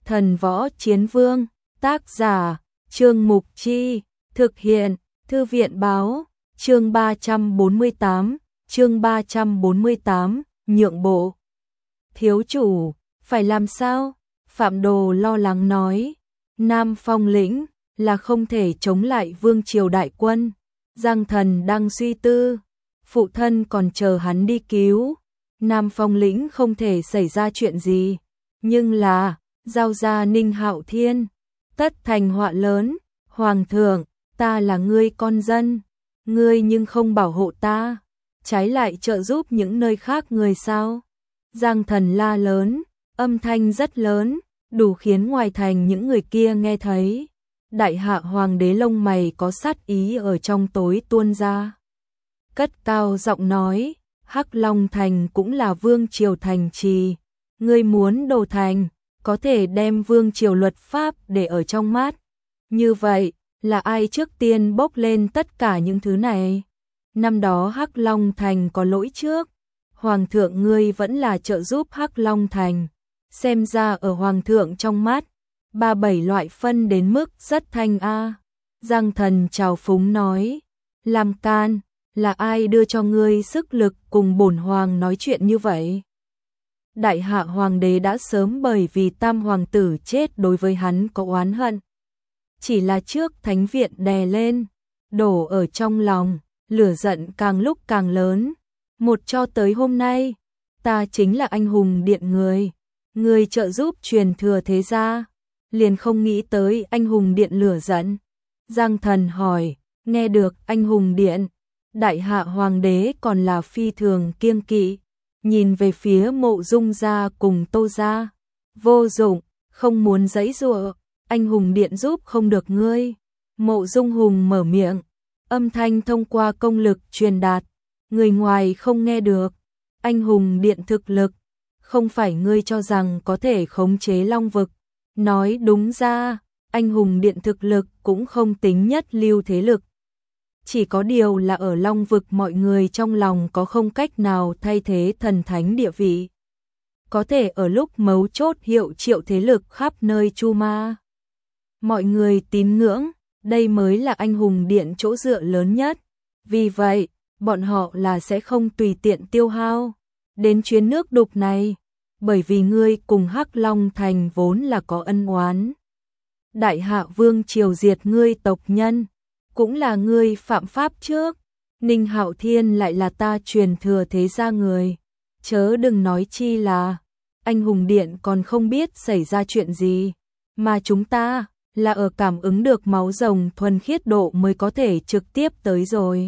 Thần Võ Chiến Vương, tác giả, Trương Mục Chi, thực hiện, Thư viện báo, chương 348, nhượng bộ. Thiếu chủ, phải làm sao? Phạm Đồ lo lắng nói, Nam Phong lĩnh là không thể chống lại vương triều đại quân. Giang Thần đang suy tư, phụ thân còn chờ hắn đi cứu. Nam Phong lĩnh không thể xảy ra chuyện gì, nhưng là giao ra Ninh Hạo Thiên, tất thành họa lớn. Hoàng thượng, ta là ngươi con dân, ngươi nhưng không bảo hộ ta, trái lại trợ giúp những nơi khác người sao? Giang Thần la lớn, âm thanh rất lớn, đủ khiến ngoài thành những người kia nghe thấy. Đại hạ hoàng đế lông mày có sát ý ở trong tối tuôn ra. Cất cao giọng nói, Hắc Long Thành cũng là vương triều thành trì, ngươi muốn đổ thành, có thể đem vương triều luật pháp để ở trong mắt. Như vậy, là ai trước tiên bốc lên tất cả những thứ này? Năm đó Hắc Long Thành có lỗi trước, hoàng thượng ngươi vẫn là trợ giúp Hắc Long Thành, xem ra ở hoàng thượng trong mắt, 37 loại phân đến mức rất thanh a. Giang Thần trào phúng nói, làm can, là ai đưa cho ngươi sức lực cùng bổn hoàng nói chuyện như vậy? Đại hạ hoàng đế đã sớm bởi vì tam hoàng tử chết đối với hắn có oán hận. Chỉ là trước thánh viện đè lên, đổ ở trong lòng, lửa giận càng lúc càng lớn. Một cho tới hôm nay, ta chính là anh hùng điện người trợ giúp truyền thừa thế gia, liền không nghĩ tới anh hùng điện lửa giận. Giang Thần hỏi, nghe được anh hùng điện, đại hạ hoàng đế còn là phi thường kiêng kỵ, nhìn về phía Mộ Dung gia cùng Tô gia, vô dụng, không muốn giãy giụa, anh hùng điện giúp không được ngươi. Mộ Dung Hùng mở miệng, âm thanh thông qua công lực truyền đạt, người ngoài không nghe được. Anh hùng điện thực lực, không phải ngươi cho rằng có thể khống chế Long vực. Nói đúng ra, anh hùng điện thực lực cũng không tính nhất lưu thế lực. Chỉ có điều là ở Long vực mọi người trong lòng có không cách nào thay thế thần thánh địa vị. Có thể ở lúc mấu chốt hiệu triệu thế lực khắp nơi chu ma. Mọi người tín ngưỡng, đây mới là anh hùng điện chỗ dựa lớn nhất. Vì vậy, bọn họ là sẽ không tùy tiện tiêu hao đến chuyến nước đục này, bởi vì ngươi cùng Hắc Long Thành vốn là có ân oán. Đại hạ vương triều diệt ngươi tộc nhân, cũng là ngươi phạm pháp trước. Ninh Hạo Thiên lại là ta truyền thừa thế gia người, chớ đừng nói chi là anh hùng điện còn không biết xảy ra chuyện gì, mà chúng ta là ở cảm ứng được máu rồng thuần khiết độ mới có thể trực tiếp tới rồi.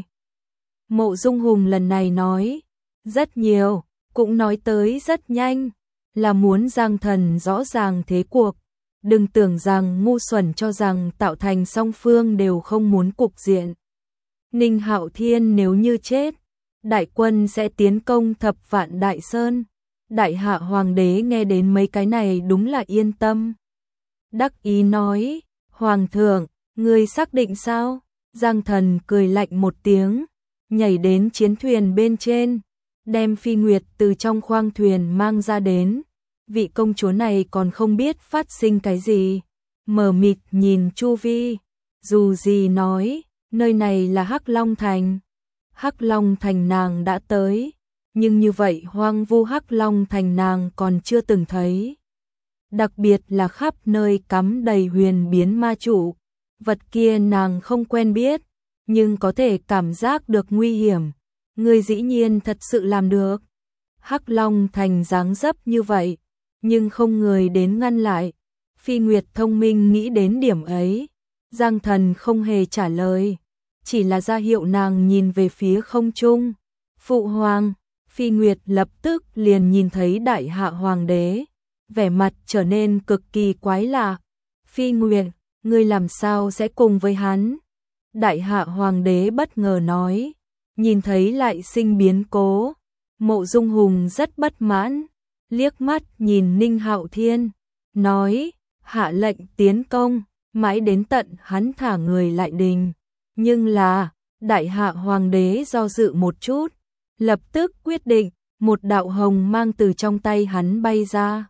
Mộ Dung Hùng lần này nói rất nhiều, cũng nói tới rất nhanh, là muốn Giang Thần rõ ràng thế cuộc. Đừng tưởng rằng ngu xuẩn cho rằng tạo thành song phương đều không muốn cục diện. Ninh Hạo Thiên nếu như chết, đại quân sẽ tiến công Thập Vạn Đại Sơn. Đại hạ hoàng đế nghe đến mấy cái này đúng là yên tâm. Đắc ý nói, hoàng thượng, ngươi xác định sao? Giang Thần cười lạnh một tiếng, nhảy đến chiến thuyền bên trên, đem Phi Nguyệt từ trong khoang thuyền mang ra đến. Vị công chúa này còn không biết phát sinh cái gì, mờ mịt nhìn chu vi, dù gì nói, nơi này là Hắc Long Thành. Hắc Long Thành nàng đã tới, nhưng như vậy hoang vu Hắc Long Thành nàng còn chưa từng thấy. Đặc biệt là khắp nơi cắm đầy huyền biến ma trụ, vật kia nàng không quen biết, nhưng có thể cảm giác được nguy hiểm. Ngươi dĩ nhiên thật sự làm được. Hắc Long Thành dáng dấp như vậy, nhưng không người đến ngăn lại. Phi Nguyệt thông minh nghĩ đến điểm ấy. Giang Thần không hề trả lời, chỉ là ra hiệu nàng nhìn về phía không trung. Phụ hoàng, Phi Nguyệt lập tức liền nhìn thấy đại hạ hoàng đế, vẻ mặt trở nên cực kỳ quái lạ. Phi Nguyệt, ngươi làm sao sẽ cùng với hắn? Đại hạ hoàng đế bất ngờ nói, nhìn thấy lại sinh biến cố. Mộ Dung Hùng rất bất mãn, liếc mắt nhìn Ninh Hạo Thiên, nói, hạ lệnh tiến công, mãi đến tận hắn thả người lại đình. Nhưng là, đại hạ hoàng đế do dự một chút, lập tức quyết định, một đạo hồng mang từ trong tay hắn bay ra.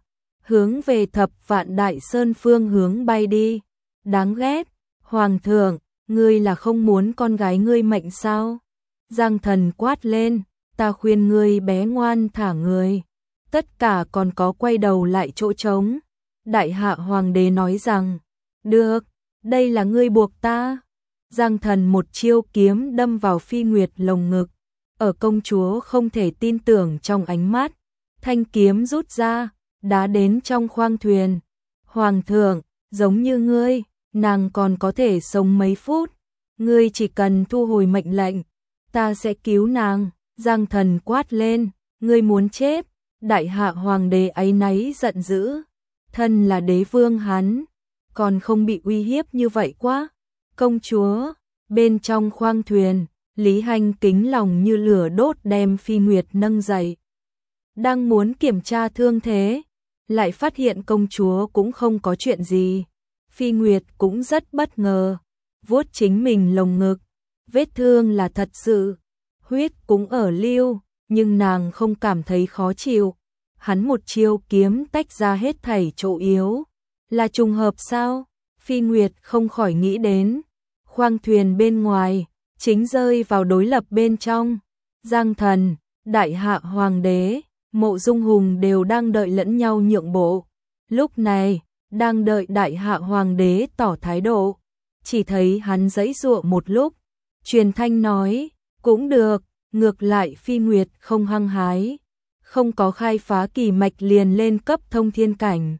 hướng về Thập Vạn Đại Sơn phương hướng bay đi. Đáng ghét, Hoàng thượng, ngươi là không muốn con gái ngươi mệnh sao? Giang Thần quát lên, ta khuyên ngươi bé ngoan thả người. Tất cả còn có quay đầu lại chỗ trống. Đại hạ hoàng đế nói rằng, được, đây là ngươi buộc ta. Giang Thần một chiêu kiếm đâm vào Phi Nguyệt lồng ngực. Ở công chúa không thể tin tưởng trong ánh mắt, thanh kiếm rút ra, đá đến trong khoang thuyền. Hoàng thượng, giống như ngươi, nàng còn có thể sống mấy phút. Ngươi chỉ cần thu hồi mệnh lệnh, ta sẽ cứu nàng. Giang Thần quát lên, ngươi muốn chết. Đại hạ hoàng đế áy náy giận dữ, thân là đế vương hắn, còn không bị uy hiếp như vậy quá. Công chúa, bên trong khoang thuyền, Lý Hành kính lòng như lửa đốt đem Phi Nguyệt nâng dậy. Đang muốn kiểm tra thương thế, lại phát hiện công chúa cũng không có chuyện gì. Phi Nguyệt cũng rất bất ngờ, vuốt chính mình lồng ngực, vết thương là thật sự, huyết cũng ở lưu, nhưng nàng không cảm thấy khó chịu. Hắn một chiêu kiếm tách ra hết thảy chỗ yếu. Là trùng hợp sao? Phi Nguyệt không khỏi nghĩ đến. Khoang thuyền bên ngoài, chính rơi vào đối lập bên trong. Giang Thần, Đại hạ hoàng đế, Mộ Dung Hùng đều đang đợi lẫn nhau nhượng bộ. Lúc này, đang đợi Đại hạ hoàng đế tỏ thái độ. Chỉ thấy hắn giãy giụa một lúc, truyền thanh nói, cũng được, ngược lại Phi Nguyệt không hăng hái, không có khai phá kỳ mạch liền lên cấp thông thiên cảnh.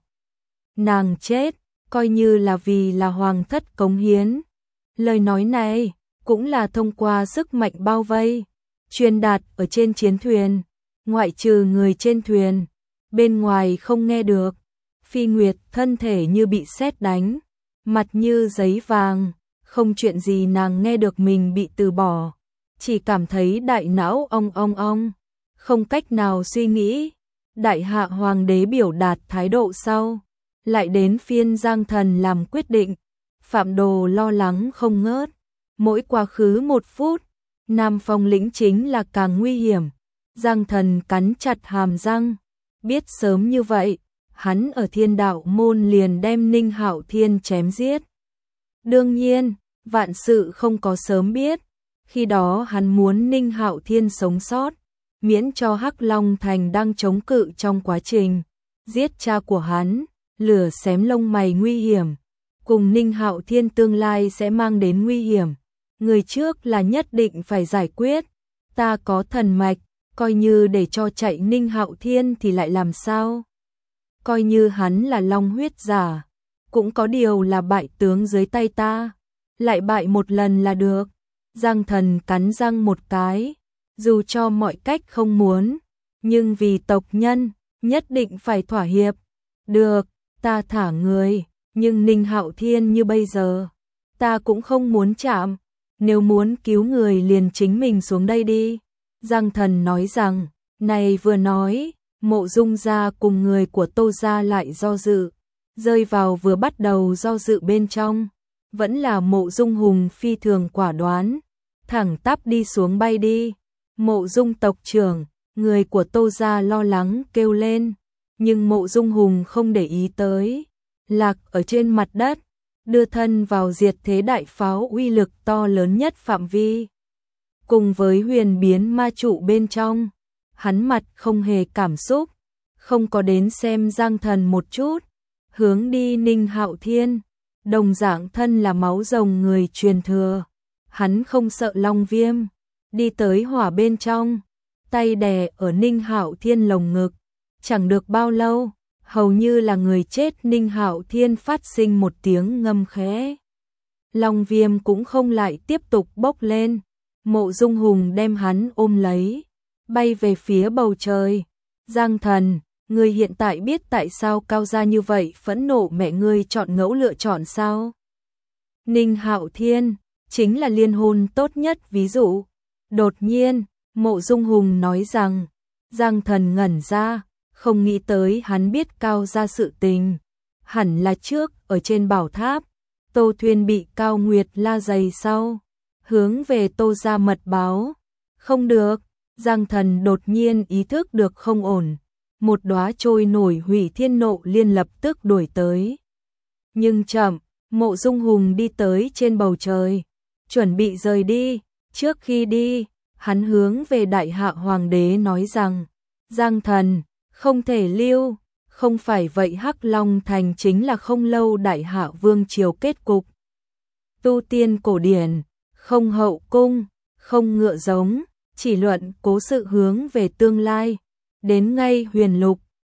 Nàng chết, coi như là vì là hoàng thất cống hiến. Lời nói này cũng là thông qua sức mạnh bao vây, truyền đạt ở trên chiến thuyền, ngoại trừ người trên thuyền, bên ngoài không nghe được. Phi Nguyệt thân thể như bị sét đánh, mặt như giấy vàng, không chuyện gì nàng nghe được mình bị từ bỏ, chỉ cảm thấy đại não ong ong ong, không cách nào suy nghĩ. Đại hạ hoàng đế biểu đạt thái độ sau, lại đến phiên Giang Thần làm quyết định. Phạm Đồ lo lắng không ngớt, mỗi quá khứ 1 phút, Nam Phong lĩnh chính là càng nguy hiểm. Giang Thần cắn chặt hàm răng, biết sớm như vậy, hắn ở Thiên Đạo môn liền đem Ninh Hạo Thiên chém giết. Đương nhiên, vạn sự không có sớm biết, khi đó hắn muốn Ninh Hạo Thiên sống sót, miễn cho Hắc Long Thành đang chống cự trong quá trình giết cha của hắn, lửa xém lông mày nguy hiểm, cùng Ninh Hạo Thiên tương lai sẽ mang đến nguy hiểm. Người trước là nhất định phải giải quyết, ta có thần mạch, coi như để cho chạy Ninh Hạo Thiên thì lại làm sao? Coi như hắn là long huyết giả, cũng có điều là bại tướng dưới tay ta, lại bại một lần là được. Giang Thần cắn răng một cái, dù cho mọi cách không muốn, nhưng vì tộc nhân, nhất định phải thỏa hiệp. Được, ta thả người, nhưng Ninh Hạo Thiên như bây giờ, ta cũng không muốn chạm, nếu muốn cứu người liền chính mình xuống đây đi. Giang Thần nói rằng, này vừa nói, Mộ Dung gia cùng người của Tô gia lại do dự, rơi vào vừa bắt đầu do dự bên trong, vẫn là Mộ Dung Hùng phi thường quả đoán, thẳng tắp đi xuống bay đi. Mộ Dung tộc trưởng, người của Tô gia lo lắng kêu lên, nhưng Mộ Dung Hùng không để ý tới, lạc ở trên mặt đất, đưa thân vào diệt thế đại pháo uy lực to lớn nhất phạm vi. Cùng với huyền biến ma trụ bên trong, hắn mặt không hề cảm xúc, không có đến xem Giang Thần một chút, hướng đi Ninh Hạo Thiên, đồng dạng thân là máu rồng người truyền thừa, hắn không sợ long viêm, đi tới hỏa bên trong, tay đè ở Ninh Hạo Thiên lồng ngực, chẳng được bao lâu, hầu như là người chết Ninh Hạo Thiên phát sinh một tiếng ngâm khẽ. Long viêm cũng không lại tiếp tục bốc lên, Mộ Dung Hùng đem hắn ôm lấy, bay về phía bầu trời. Giang Thần, ngươi hiện tại biết tại sao Cao gia như vậy phẫn nộ mẹ ngươi chọn ngẫu lựa chọn sao? Ninh Hạo Thiên chính là liên hôn tốt nhất ví dụ. Đột nhiên, Mộ Dung Hùng nói rằng, Giang Thần ngẩn ra, không nghĩ tới hắn biết Cao gia sự tình. Hẳn là trước ở trên bảo tháp, Tô Thuyên bị Cao Nguyệt la giày sau, hướng về Tô gia mật báo. Không được, Giang Thần đột nhiên ý thức được không ổn, một đóa trôi nổi hủy thiên nộ liên lập tức đuổi tới. Nhưng chậm, Mộ Dung Hùng đi tới trên bầu trời, chuẩn bị rời đi, trước khi đi, hắn hướng về Đại Hạ Hoàng đế nói rằng, Giang Thần, không thể lưu, không phải vậy Hắc Long Thành chính là không lâu Đại Hạ Vương triều kết cục. Tu tiên cổ điển, không hậu cung, không ngựa giống, chỉ luận cố sự hướng về tương lai, đến ngay huyền lục,